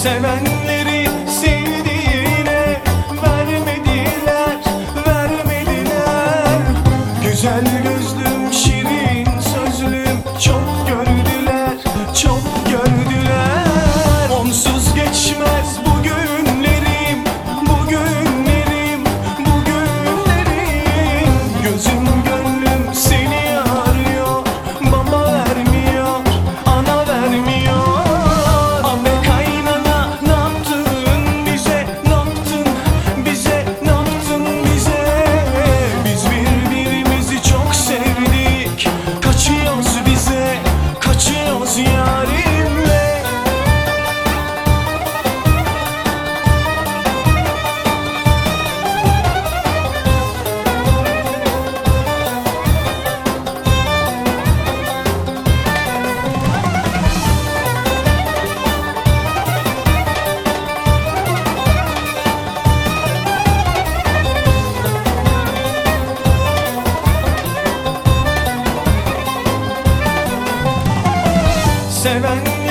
Sevenleri sevdiğine vermediler, vermediler. Güzel gözlüm, şirin sözlüm çok gördüler, çok gördüler. Onsuz geçmez bu günlerim, bu günlerim, bu günlerim. Gözüm gönlüm seni arıyor, baba vermiyor, ana vermiyor. Abi kaynana ne yaptın bize, ne yaptın bize, ne yaptın bize? Biz birbirimizi çok sevdik, kaçıyoruz bize, kaçıyoruz yarimle. Seven